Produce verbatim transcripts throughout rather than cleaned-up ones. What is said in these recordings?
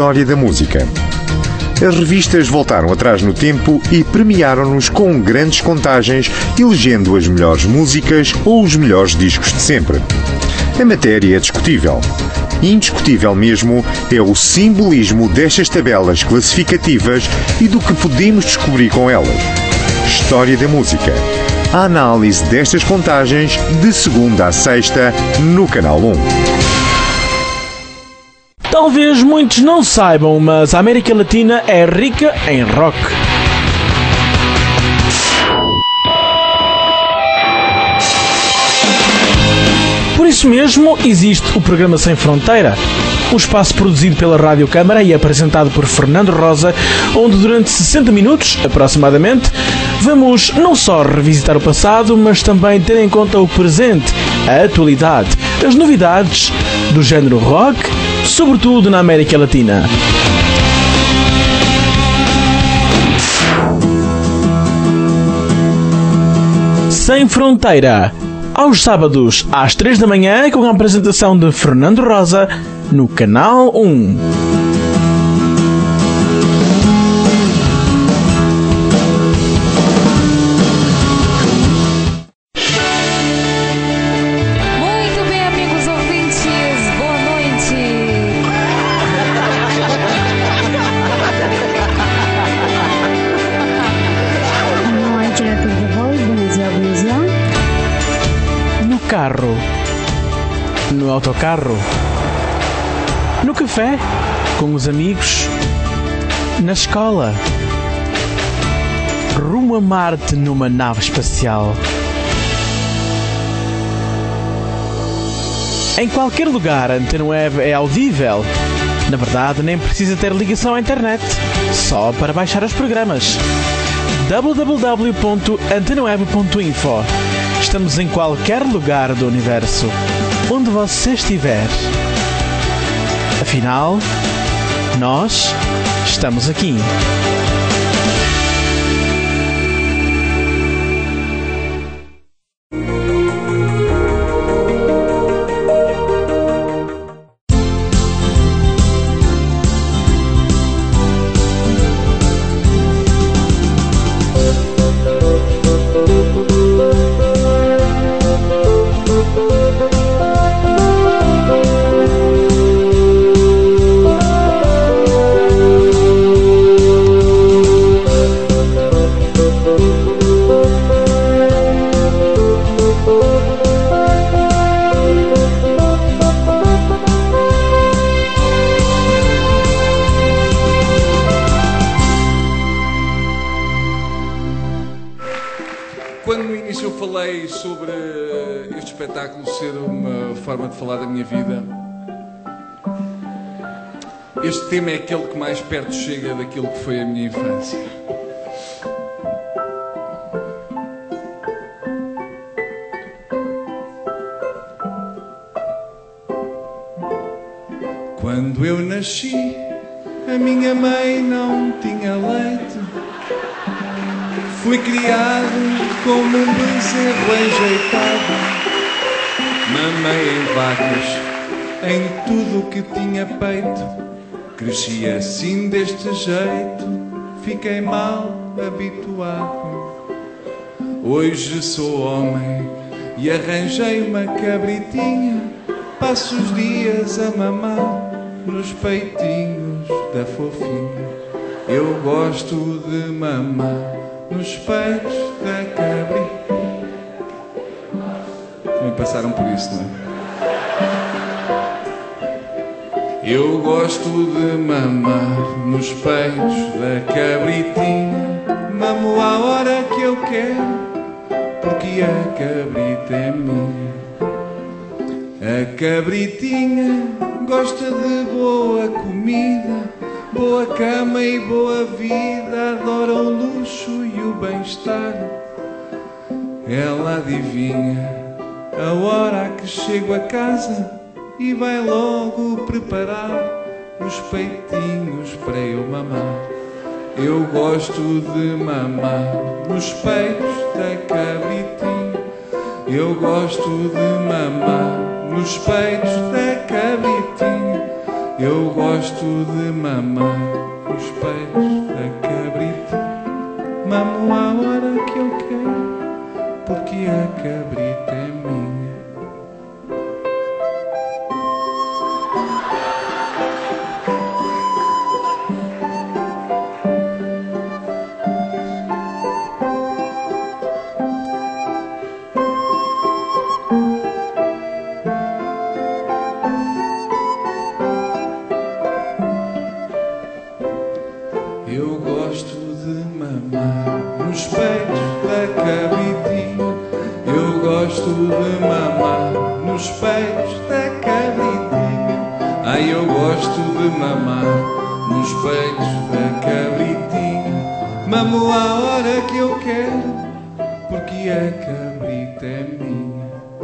história da música. As revistas voltaram atrás no tempo e premiaram-nos com grandes contagens, elegendo as melhores músicas ou os melhores discos de sempre. A matéria é discutível. Indiscutível mesmo é o simbolismo destas tabelas classificativas e do que podemos descobrir com elas. História da música. A análise destas contagens de segunda a sexta no Canal um. Talvez muitos não saibam, mas a América Latina é rica em rock. Por isso mesmo existe o programa Sem Fronteira, um espaço produzido pela Rádio Câmara e apresentado por Fernando Rosa, onde durante sessenta minutos, aproximadamente, vamos não só revisitar o passado, mas também ter em conta o presente, a atualidade, as novidades do género rock, sobretudo na América Latina. Sem Fronteira, aos sábados às três da manhã, com a apresentação de Fernando Rosa no Canal um. Carro, no autocarro, no café, com os amigos, na escola, rumo a Marte numa nave espacial. Em qualquer lugar, a Antena Web é audível. Na verdade, nem precisa ter ligação à internet, só para baixar os programas. w w w ponto antena web ponto info. Estamos em qualquer lugar do universo, onde você estiver. Afinal, nós estamos aqui. Quando no início eu falei sobre este espetáculo ser uma forma de falar da minha vida, este tema é aquele que mais perto chega daquilo que foi a minha infância. Quando eu nasci, a minha mãe não tinha leite. Fui criado como um bezerro enjeitado. Mamei em vacas, em tudo que tinha peito. Cresci assim deste jeito, fiquei mal habituado. Hoje sou homem e arranjei uma cabritinha. Passo os dias a mamar nos peitinhos da fofinha. Eu gosto de mamar nos peitos da cabritinha. Também passaram por isso, não é? Eu gosto de mamar nos peitos da cabritinha. Mamo à hora que eu quero, porque a cabrita é minha. A cabritinha gosta de boa comida, boa cama e boa vida, adora o luxo e o bem-estar. Ela adivinha a hora a que chego a casa e vai logo preparar os peitinhos para eu mamar. Eu gosto de mamar nos peitos da cabritinha. Eu gosto de mamar nos peitos da cabritinha. Eu gosto de mamar nos peitos da cabrita. Mamo à hora que eu quero, porque a cabrita é minha. Eu gosto de mamar nos peitos da cabritinha. Eu gosto de mamar nos peitos da cabritinha. Ai, eu gosto de mamar nos peitos da cabritinha. Mamo à hora que eu quero, porque a cabrita é minha.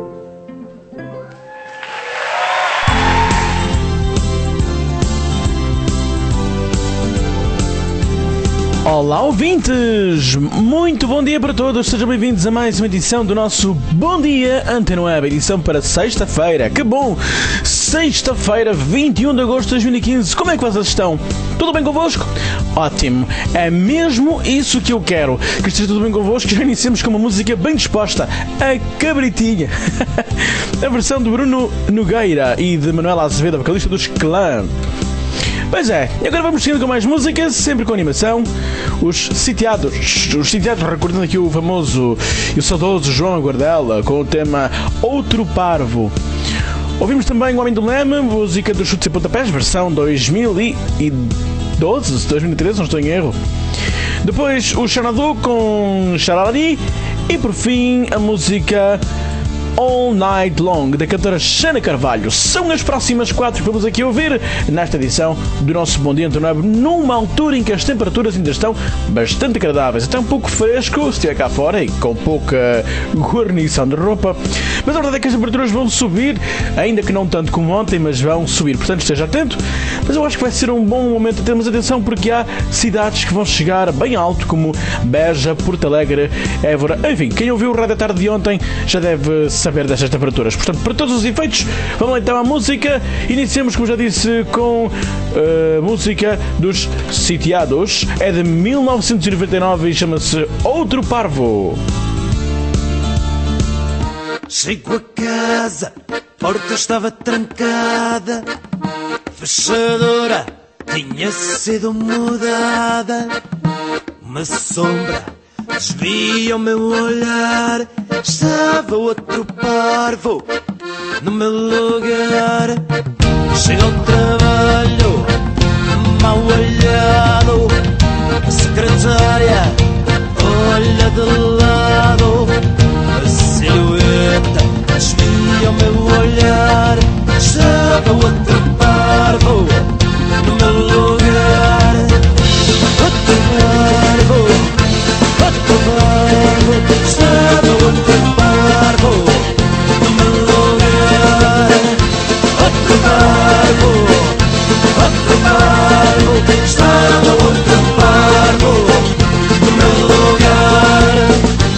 Olá, ouvintes! Muito bom dia para todos, sejam bem-vindos a mais uma edição do nosso Bom Dia Antena Web, edição para sexta-feira. Que bom! Sexta-feira, vinte e um de agosto de dois mil e quinze. Como é que vocês estão? Tudo bem convosco? Ótimo! É mesmo isso que eu quero, que esteja tudo bem convosco, que já iniciemos com uma música bem disposta, a Cabritinha. A versão de Bruno Nogueira e de Manuela Azevedo, vocalista dos Clã. Pois é, e agora vamos seguindo com mais músicas, sempre com animação. Os Sitiados, os Sitiados, recordando aqui o famoso e o saudoso João Aguardela com o tema Outro Parvo. Ouvimos também O Homem do Leme, música dos Chutes e Pontapés, versão dois mil e doze, dois mil e treze, não estou em erro. Depois o Xanadu com Xaralari e por fim a música All Night Long, da cantora Xana Carvalho. São as próximas quatro que vamos aqui ouvir nesta edição do nosso Bom Dia Antena Web, numa altura em que as temperaturas ainda estão bastante agradáveis, até um pouco fresco se estiver cá fora e com pouca guarnição de roupa, mas a verdade é que as temperaturas vão subir, ainda que não tanto como ontem, mas vão subir, portanto esteja atento. Mas eu acho que vai ser um bom momento a termos atenção, porque há cidades que vão chegar bem alto, como Beja, Porto Alegre, Évora, enfim, quem ouviu o Rádio da Tarde de ontem já deve saber destas temperaturas. Portanto, para todos os efeitos, vamos lá então à música. Iniciamos, como já disse, com a uh, música dos Sitiados. É de mil novecentos e noventa e nove e chama-se Outro Parvo. Chego a casa, a porta estava trancada, fechadura tinha sido mudada. Uma sombra desvia o meu olhar, estava outro parvo no meu lugar. Chego ao trabalho, mal olhado, a secretária olha de lado, a silhueta desvia o meu olhar, estava outro parvo no meu lugar. Outro parvo, outro parvo, estava outro parvo no meu lugar. Outro parvo, outro parvo, estava outro parvo no meu lugar.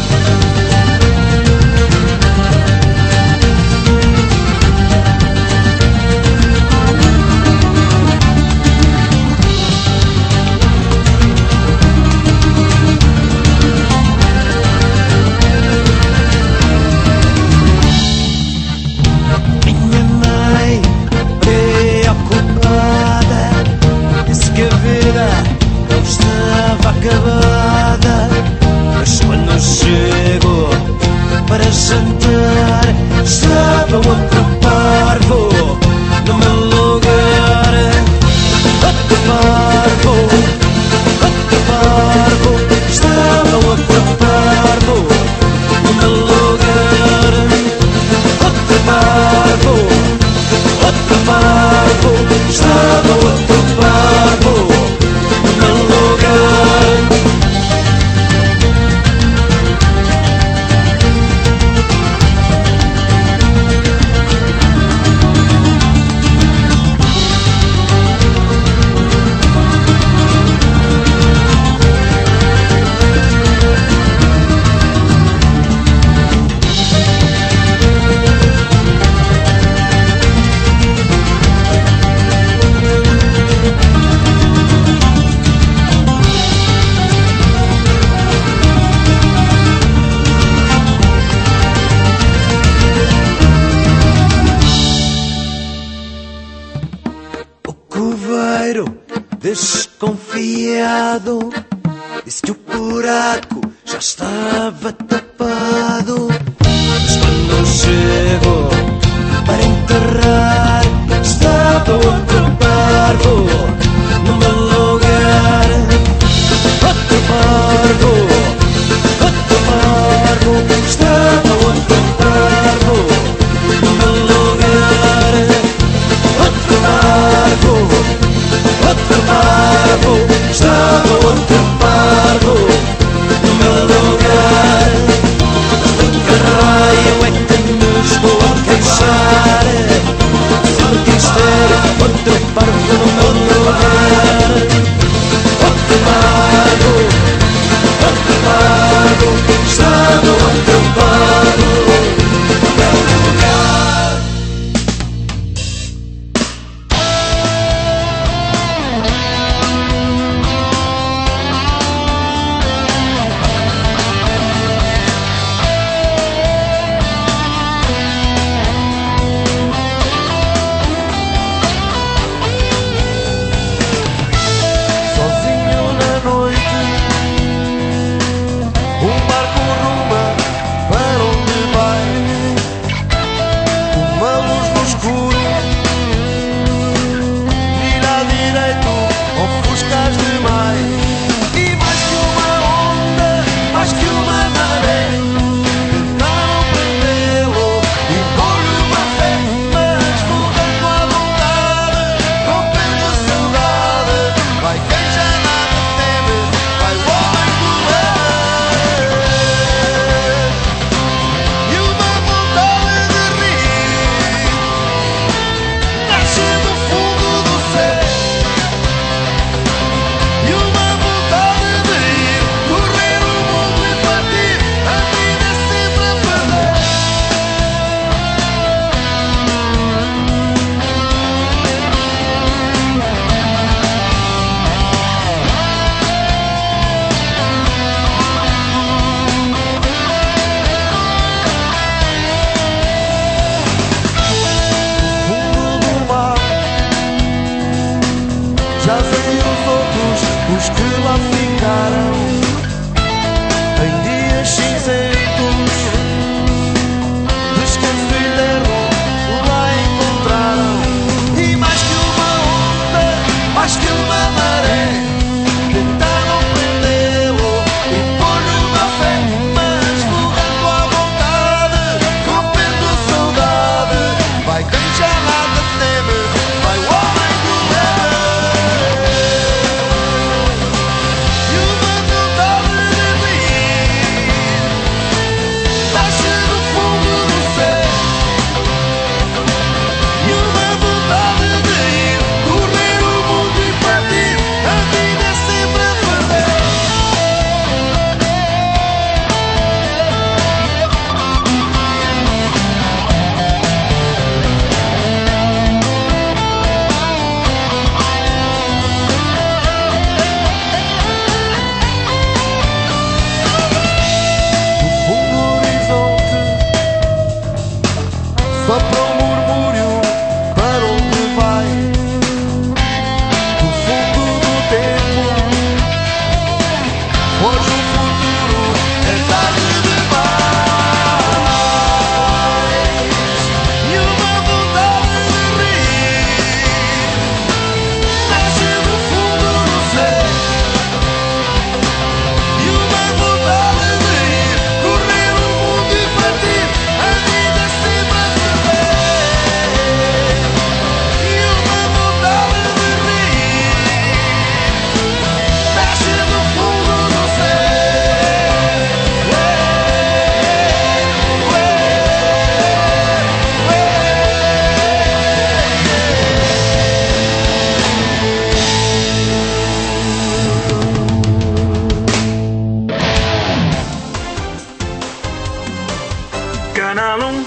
Acabada, mas quando chego para jantar, estava outro parvo no meu lugar. Outro parvo, outro parvo, estava outro parvo no meu lugar. Outro parvo, outro parvo, estava outro parvo no meu lugar. desconfiado. Disse que o buraco já estava tapado. Mas quando chegou para enterrar, estava outro parvo no meu lugar. Outro parvo, outro parvo, estava outro parvo no meu lugar. Outro parvo, outro parvo, estava outro parvo no meu lugar. De que raio é que nos vou queixar? Se eu quis ter outro parvo no meu lugar. Outro parvo, outro parvo, estava outro parvo no meu lugar. Sozinho na noite, um barco ruma para onde vai. Uma luz no escuro, vira à direita, ofuscas demais. E mais que uma onda, mais que uma maré, tentaram prendê-lo e pôr-lhe uma fé. Mas mudando à vontade, rompendo a saudade, vai quem já nada teme, vai o homem do ar. E uma vontade de rir nasce do fundo do céu. E uma vontade de ir correr o mundo e partir, a vida é sempre a perder. Fundo do mar, jazem os outros, os que lá ficaram, em dias cinzentos, descanso eterno lá encontraram. E mais que uma onda, mais que uma maré, tentaram prendê-lo e pôr-lhe uma fé. Mas mudando à vontade, rompendo a saudade, vai quem já nada teme, vai o homem do ar. E uma vontade de rir nasce do fundo do céu. E uma vontade de ir correr o mundo e partir, a vida é sempre a perder. No fundo do horizonte, sopra um murmúrio para onde vai. No fundo do tempo, hoje o futuro é tarde demais. E uma vontade de rir nasce do fundo do céu. E uma vontade de ir correr o mundo e partir, a vida é sempre a perder. E uma vontade de rir nasce do fundo do céu. Ué, ué, Canal um.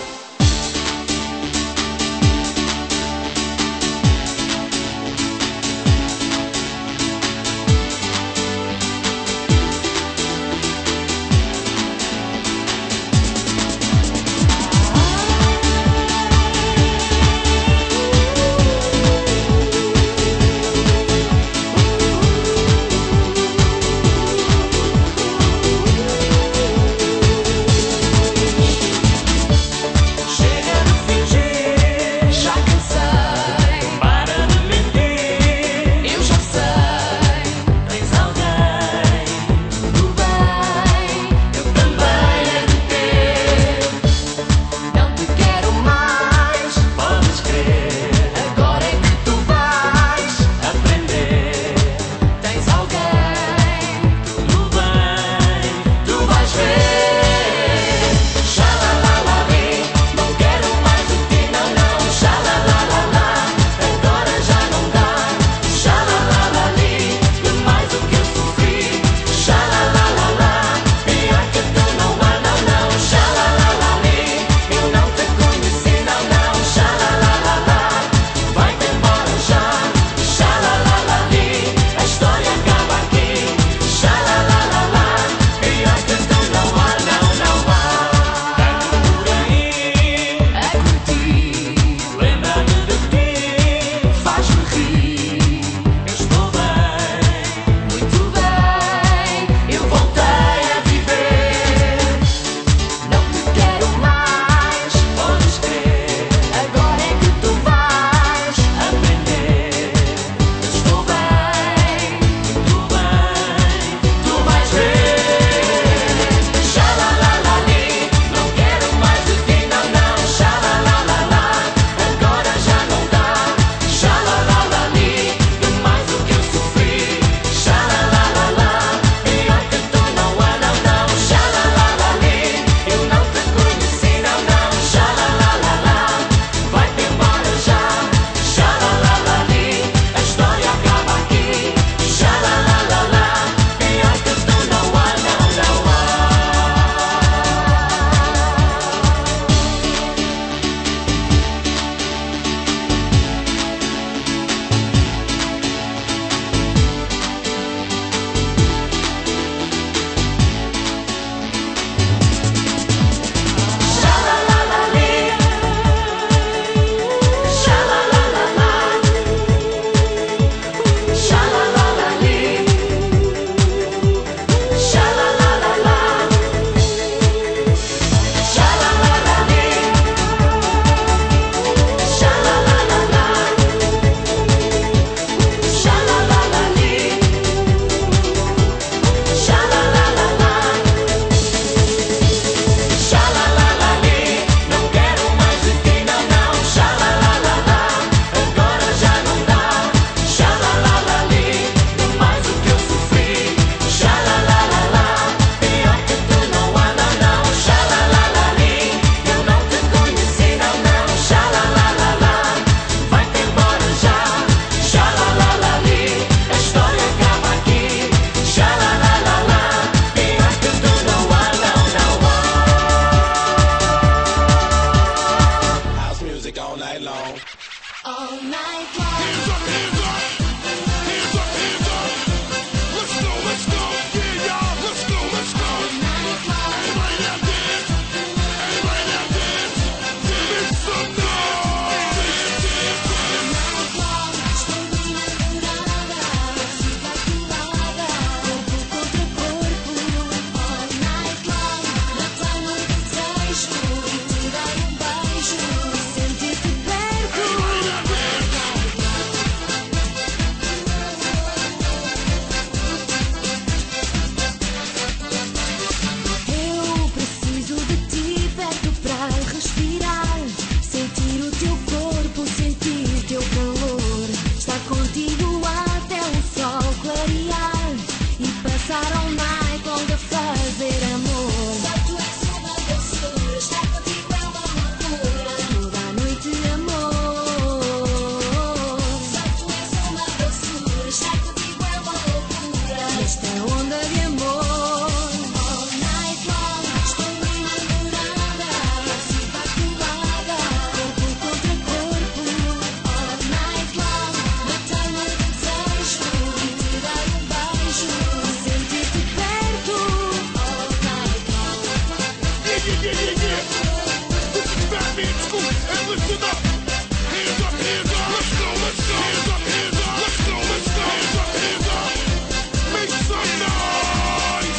respirar, sentir o teu corpo, sentir teu calor. Estar contigo até o sol clarear e passar all night long a fazer amor. Só tu és uma doçura, estar contigo é uma loucura. Toda a noite amor. Só tu és uma doçura, estar contigo é uma loucura. Esta onda de amor. All night long, estou enamorada, fico acordada, corpo contra corpo. All night long, matei-me de desejo e te dar um beijo e sentir-te perto. All night long. Yeah, yeah, yeah, yeah, yeah. This is Batman School, and listen up. Hands up, hands up. Let's go, let's go. Hands up, hands up. Let's go, let's go. Hands up, hands up. Make some noise.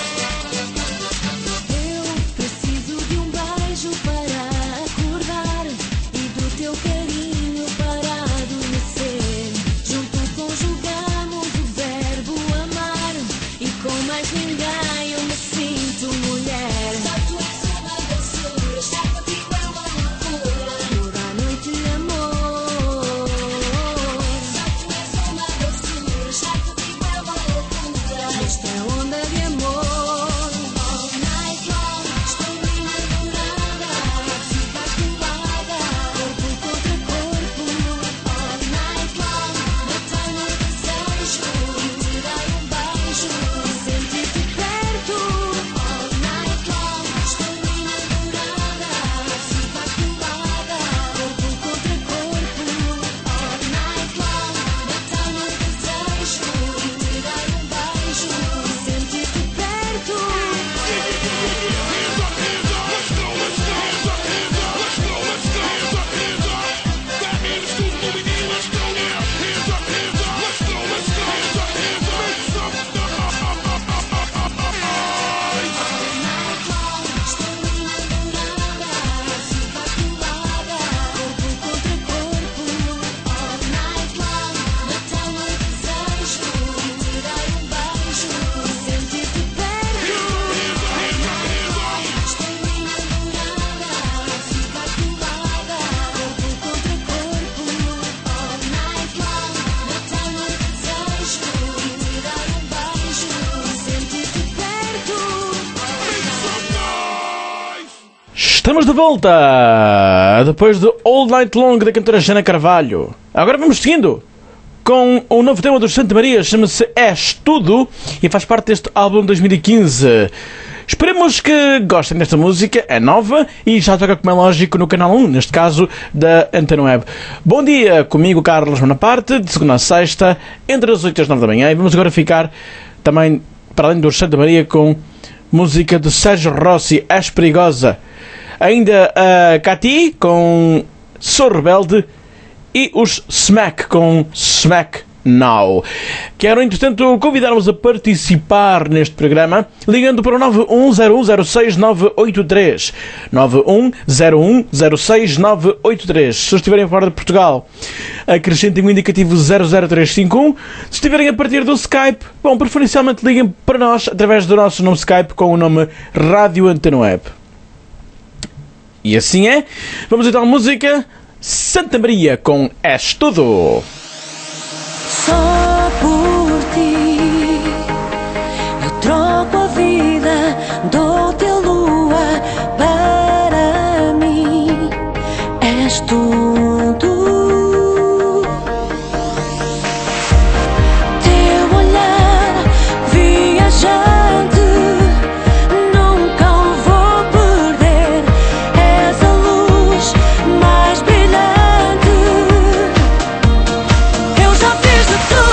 Eu preciso de um beijo para acordar e do teu carinho para adormecer. Junto conjugamos o verbo amar e com mais ninguém eu me sinto mulher. Só tu és uma doçura, estar contigo é uma loucura. Toda a noite amor. Só tu és uma doçura, estar contigo é uma loucura. Esta onda de amor. All night long, estou enamorada, fico acordada, corpo contra corpo. All night long, matei-me de desejo e te dar um beijo e sentir-te perto. All night long, estou enamorada, fico acordada, corpo contra corpo. All night long, matei-me de desejo e te dar um beijo e sentir-te perto. Hands up, hands up. Let's go, let's go. Hands up, hands up. Let's go, let's go. Hands up, hands up. Batman School's moving in. Let's go now. Hands up, hands up. Let's go, let's go. Hands up, hands up. Make some noise. Night long, estou enamorada, fico acordada, corpo contra corpo. All night long, matei-me de desejo e te dar um beijo e sentir-te perto. All night long, estou enamorada, fico acordada, corpo contra corpo. All night long, matei-me de desejo e te dar um beijo e sentir-te perto. Estamos de volta depois do All Night Long da cantora Jana Carvalho. Agora vamos seguindo com um novo tema dos Santa Maria, chama-se És Tudo e faz parte deste álbum de dois mil e quinze. Esperemos que gostem desta música, é nova e já toca, como é lógico, no canal um, neste caso da Antena Web. Bom dia, comigo Carlos Bonaparte, de segunda a sexta, entre as oito e as nove da manhã, e vamos agora ficar também, para além dos Santa Maria, com música de Sérgio Rossi, És Perigosa. Ainda a Cati com Sou Rebelde e os Smack com Smack Now. Quero, entretanto, convidar-vos a participar neste programa ligando para o nove um zero um zero seis nove oito três nove um zero um zero seis nove oito três. Se estiverem fora de Portugal, acrescentem o indicativo zero zero três cinco um. Se estiverem a partir do Skype, bom, preferencialmente liguem para nós através do nosso nome Skype com o nome Rádio Antena Web. E assim é. Vamos então à música Santa Maria com És Tudo. Só por ti eu troco a vida, dou-te a lua para mim. És tudo. Teu olhar viajante nunca o vou perder. És a luz mais brilhante. Eu já fiz de tudo.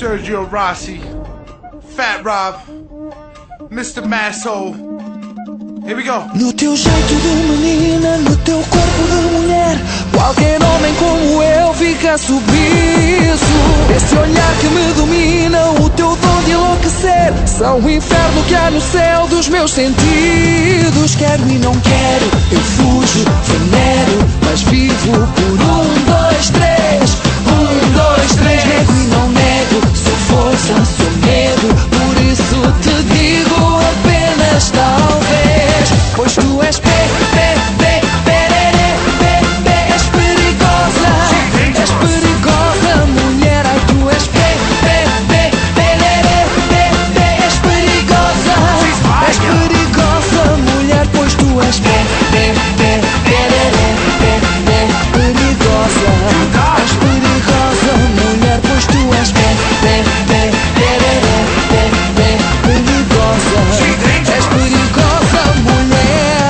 Sergio Rossi, Fat Rob, mister Masso. Here we go. No teu jeito de menina, no teu corpo de mulher, qualquer homem como eu fica submisso. Esse olhar que me domina, o teu dom de enlouquecer, são o inferno que há no céu dos meus sentidos. Quero e não quero, eu fujo, venero, mas vivo por um, dois, três. Um, dois, três. Nego e não nego, sou força, sou medo, por isso te digo apenas talvez. Pois tu és pe, pe, pe, perere, pe, pe, és perigosa, és perigosa, mulher. Ai, tu és pe, pe, pe, perere, pe, pe, és perigosa, és perigosa, mulher. Pois tu és pe, pe, pe, perere, pe, pe, perigosa, és perigosa, mulher. Pois tu és pe, pe, pe, perere, pe, pe, perigosa, és perigosa, mulher.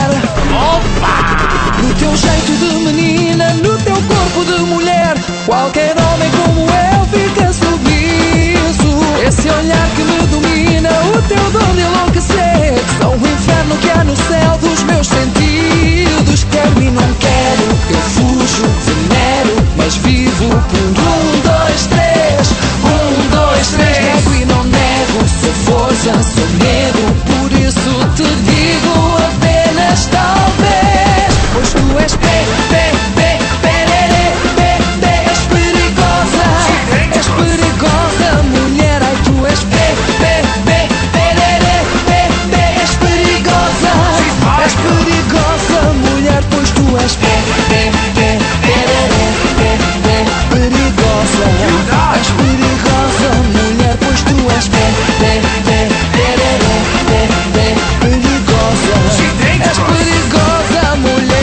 No teu jeito de menina, no teu corpo de mulher, qualquer homem como eu fica submisso. Esse olhar que me domina, o teu dom de enlouquecer, são o inferno que há no céu dos meus sentidos. Quero e não quero, eu fujo, venero, mas vivo por um, dois, três. Um, dois, três. Nego e não nego, sou força, sou medo, por isso te digo apenas talvez. Pois tu és pe, pe, pe, perere, pe, pe, és perigosa, és perigosa, mulher. Ai, tu és pe, pe, pe, perere, pe, pe, és perigosa, és perigosa, mulher. Pois tu és pe, pe, pe, perere, pe, pe, perigosa, és perigosa, mulher. Pois tu és pe, pe, pe, perere, pe, pe, perigosa, és perigosa, mulher.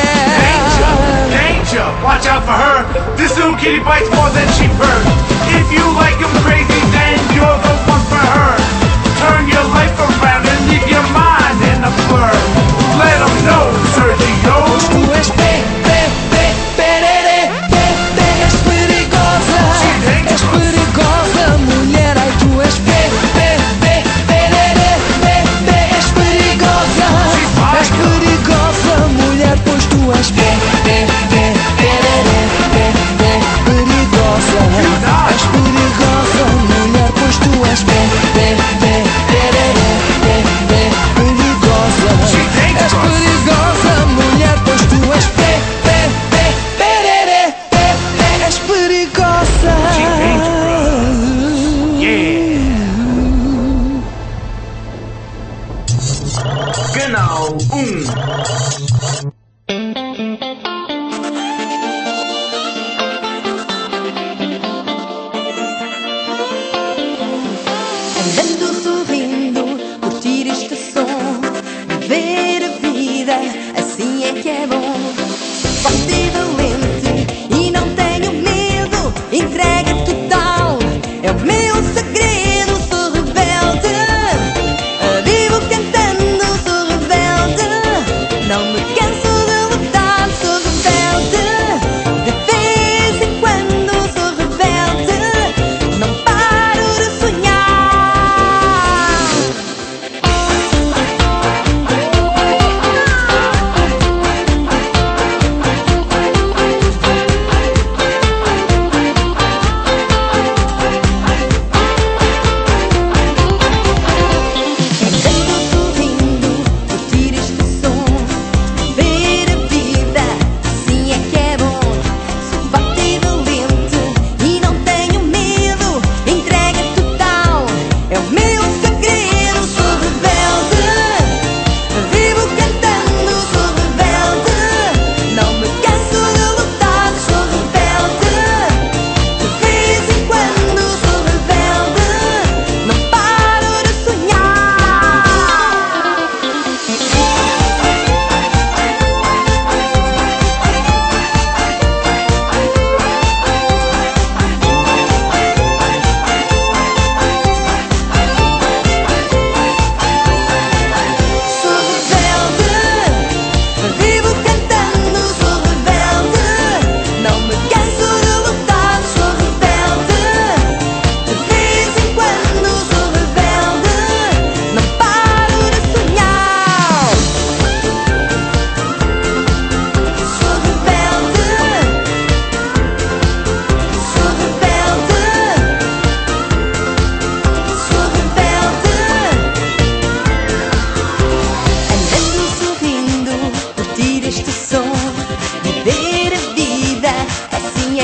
Watch out for her. This little kitty bites more than she purrs. If you like him crazy, then you're the one for her. Turn your life around and leave your mind in a blur. Let them know, Sergio. Tu és pe, pe, pe, perere, pe, pe, és perigosa, és perigosa, mulher. Ai, tu és pe, pe, pe, perere, pe, pe, és perigosa, és perigosa, mulher. Pois tu és pe, pe, pe, perere, pe, pe, perigosa, és perigosa, mulher. Pois tu és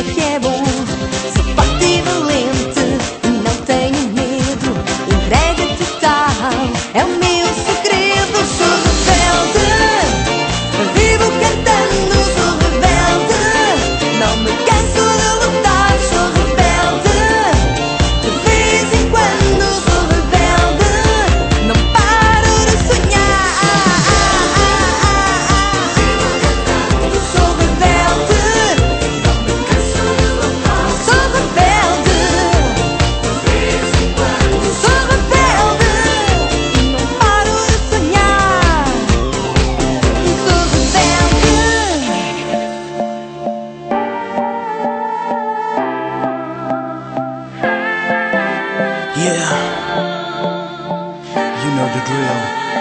que é bom. Sou forte e valente, não tenho medo. Entrega total é o meu segredo. Sou rebelde, vivo cantando. Sou rebelde, não me canso de lutar. Sou rebelde, de vez em quando. Sou rebelde, não paro de sonhar. Sou rebelde, sou rebelde, sou rebelde e não paro de sonhar. Sou rebelde. Yeah, you know the drill.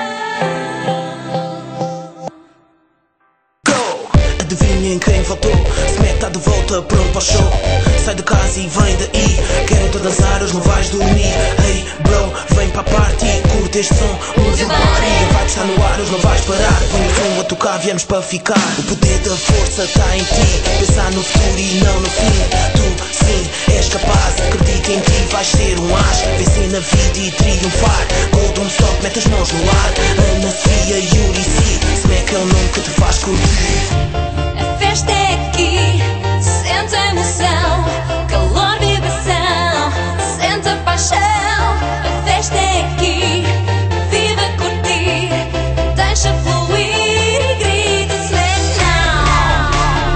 Go! Adivinhem quem faltou? Smack tá de volta, pronto para o show. Sai de casa e vem daí. Quero-te dançar, hoje não vais dormir. Hey bro, vem para a party. Curte este som, move your body. A vibe está no ar, hoje não vais parar. Põe o som a tocar, viemos para ficar. O poder da força está em ti. Pensar no futuro e não no fim. Tu sim, és capaz, acredita em ti. Vais ser um as, vencer na vida e triunfar. Go, don't stop, mete as mãos no ar. Ana Sofia, Yuri, si. Smack é o nome que te faz curtir. A festa é aqui, sente a emoção, calor, vibração, sente a paixão. A festa é aqui, viva curtir, deixa fluir e grita Smack now.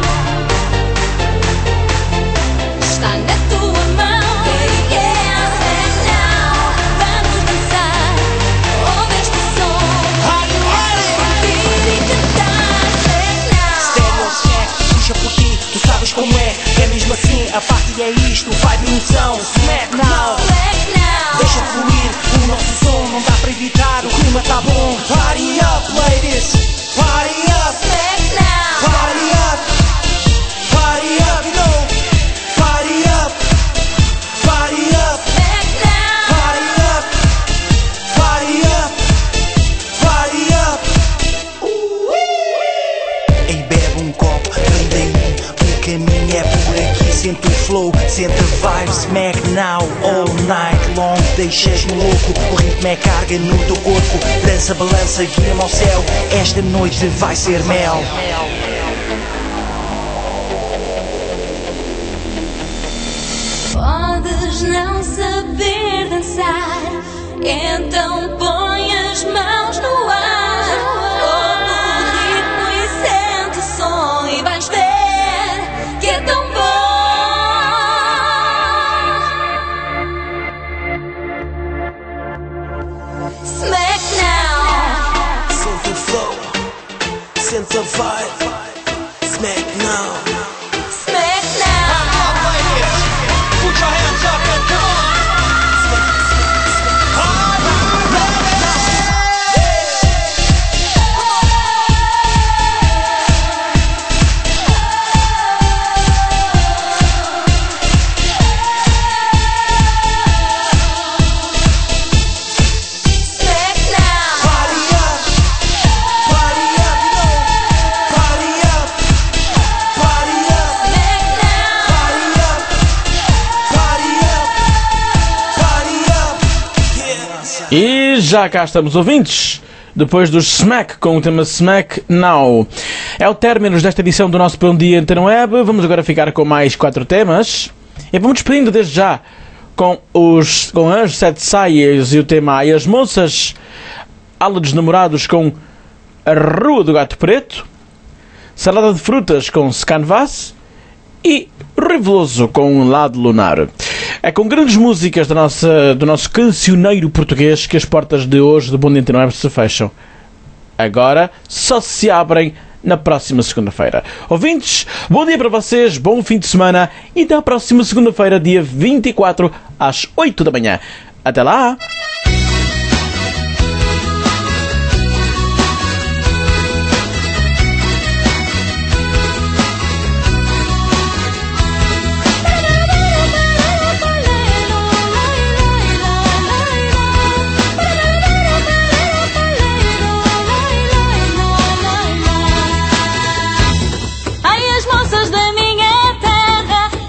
Está na tua mão, yeah, yeah, Smack now. Vamos dançar, ouve este som, curtir e cantar Smack now. Stereo check, puxa por ti, tu sabes como é. É mesmo assim, a party é isto, vibe emoção. Smack now, Smack now. deixa fluir o nosso som, não dá para evitar, o clima tá bom. Party up, ladies, party up, Smack now. party up, party up, you know. Party up, party up, Smack now. party up, party up, party up. Ei, bebe um copo, vem daí, o caminho é por aqui. Sente o flow, sente a vibe. Smack now, all night long. Deixas-me louco, o ritmo é carga no teu corpo. Dança, balança, guia-me ao céu. Esta noite vai ser mel. Podes não saber dançar, então põe as mãos no ar. Ouve o ritmo e sente o som e vais ver que é tão bom. Smack now. Sente o flow, sente a vibe. Smack now. Smack now. Put your hands up and come on. Smack now. Party up, party up, you know. Party up, party up, Smack now. party up, party up, party up. Yeah. E já cá estamos, ouvintes, depois dos Smack com o tema Smack Now. É o término desta edição do nosso Bom Dia Interweb. Vamos agora ficar com mais quatro temas. E vamos despedindo desde já com, os, com as Sete Saias e o tema Ai as Moças, Ala dos Namorados com A Rua do Gato Preto, Salada de Frutas com Scanvas e Reveloso com Lado Lunar. É com grandes músicas da nossa, do nosso cancioneiro português que as portas de hoje do Bom Dia Interweb se fecham. Agora só se abrem na próxima segunda-feira. Ouvintes, bom dia para vocês, bom fim de semana e até a próxima segunda-feira, dia vinte e quatro, às oito da manhã. Até lá! Ai, as moças da minha terra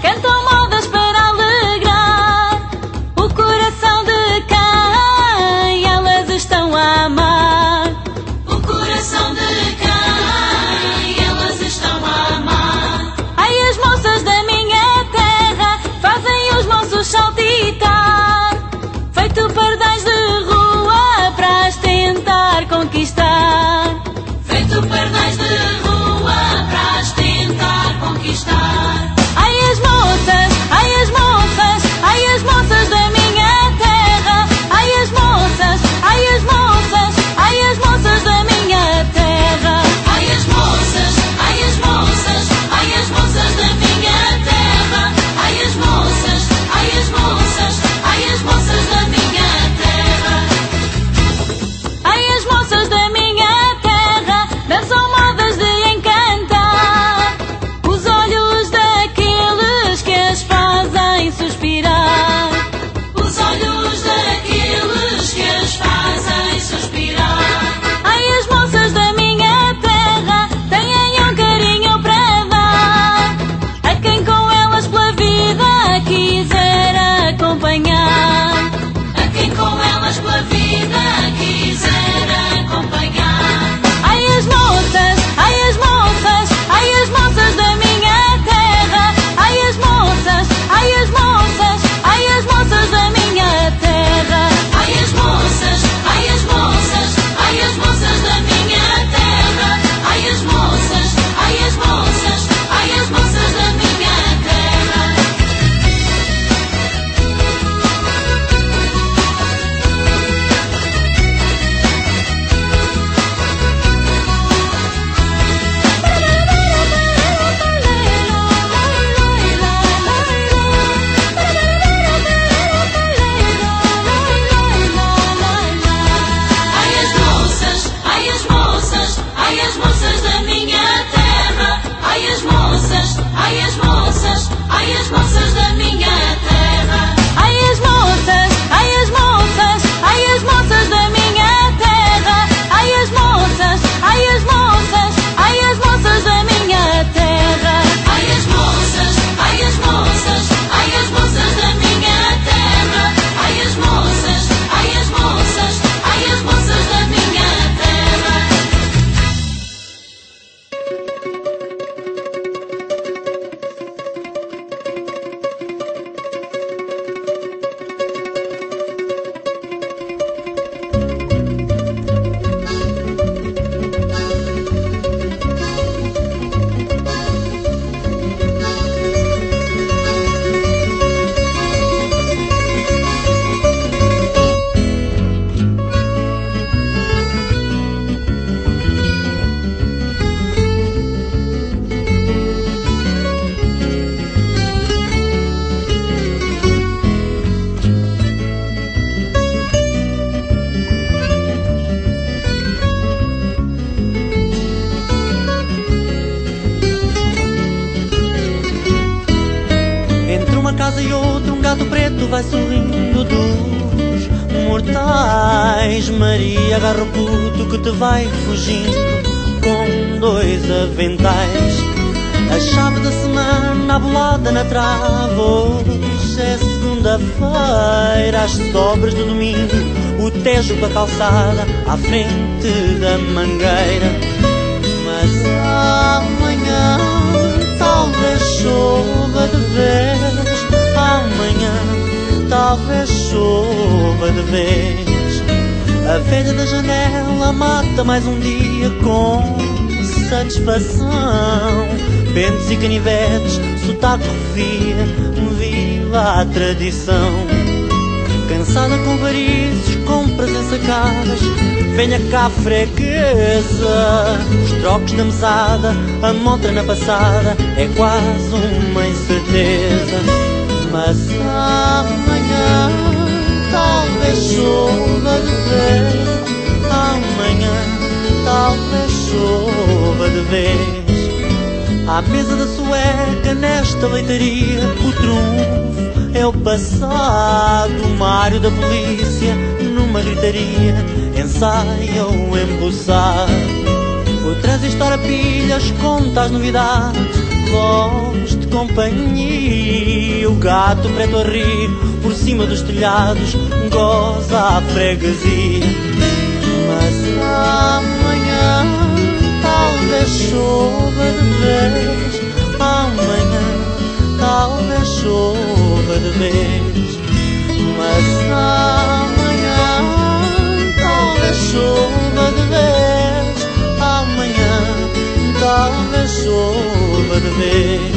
uma casa e outra, um gato preto vai sorrindo dos mortais. Maria agarra o puto que te vai fugindo com dois aventais. A chave da semana, a bolada na trave. Hoje é segunda-feira, às sobras do domingo, o Tejo com a calçada à frente da mangueira. Mas amanhã talvez chova de vez. Amanhã talvez chova de vez. A velha da janela mata mais um dia com satisfação. Pentes e canivetes, sotaque rufia, viva a tradição. Cansada com varizes, compras ensacadas, venha cá freguesa. Os trocos da mesada, a montra na passada, é quase uma incerteza. Mas amanhã talvez chova de vez. Amanhã talvez chova de vez. À mesa da sueca, nesta leitaria, o trunfo é o passado. O Mário da polícia, numa gritaria, ensaia o embuçar. O transistor a pilhas, conta as novidades, voz de companhia. O gato preto a rir, por cima dos telhados, goza a freguesia. Mas amanhã talvez chova de vez. Amanhã talvez chova de vez. Mas amanhã talvez chova de vez. Amanhã talvez chova de vez.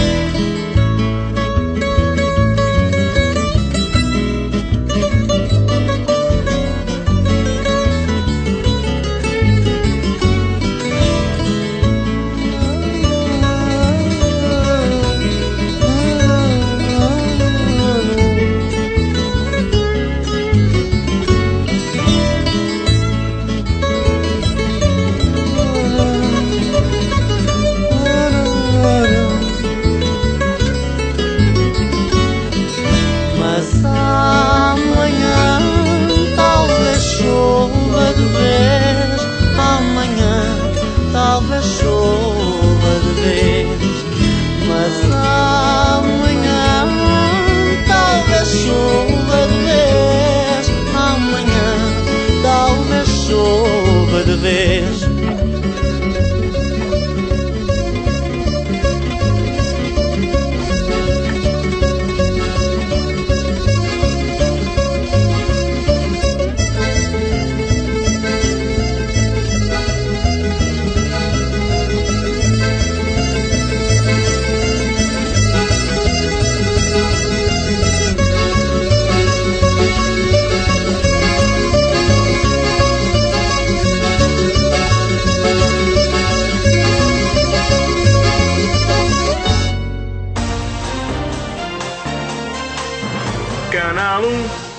Talvez chova de vez. Mas amanhã talvez chova de vez. Amanhã talvez chova de vez. Canal um.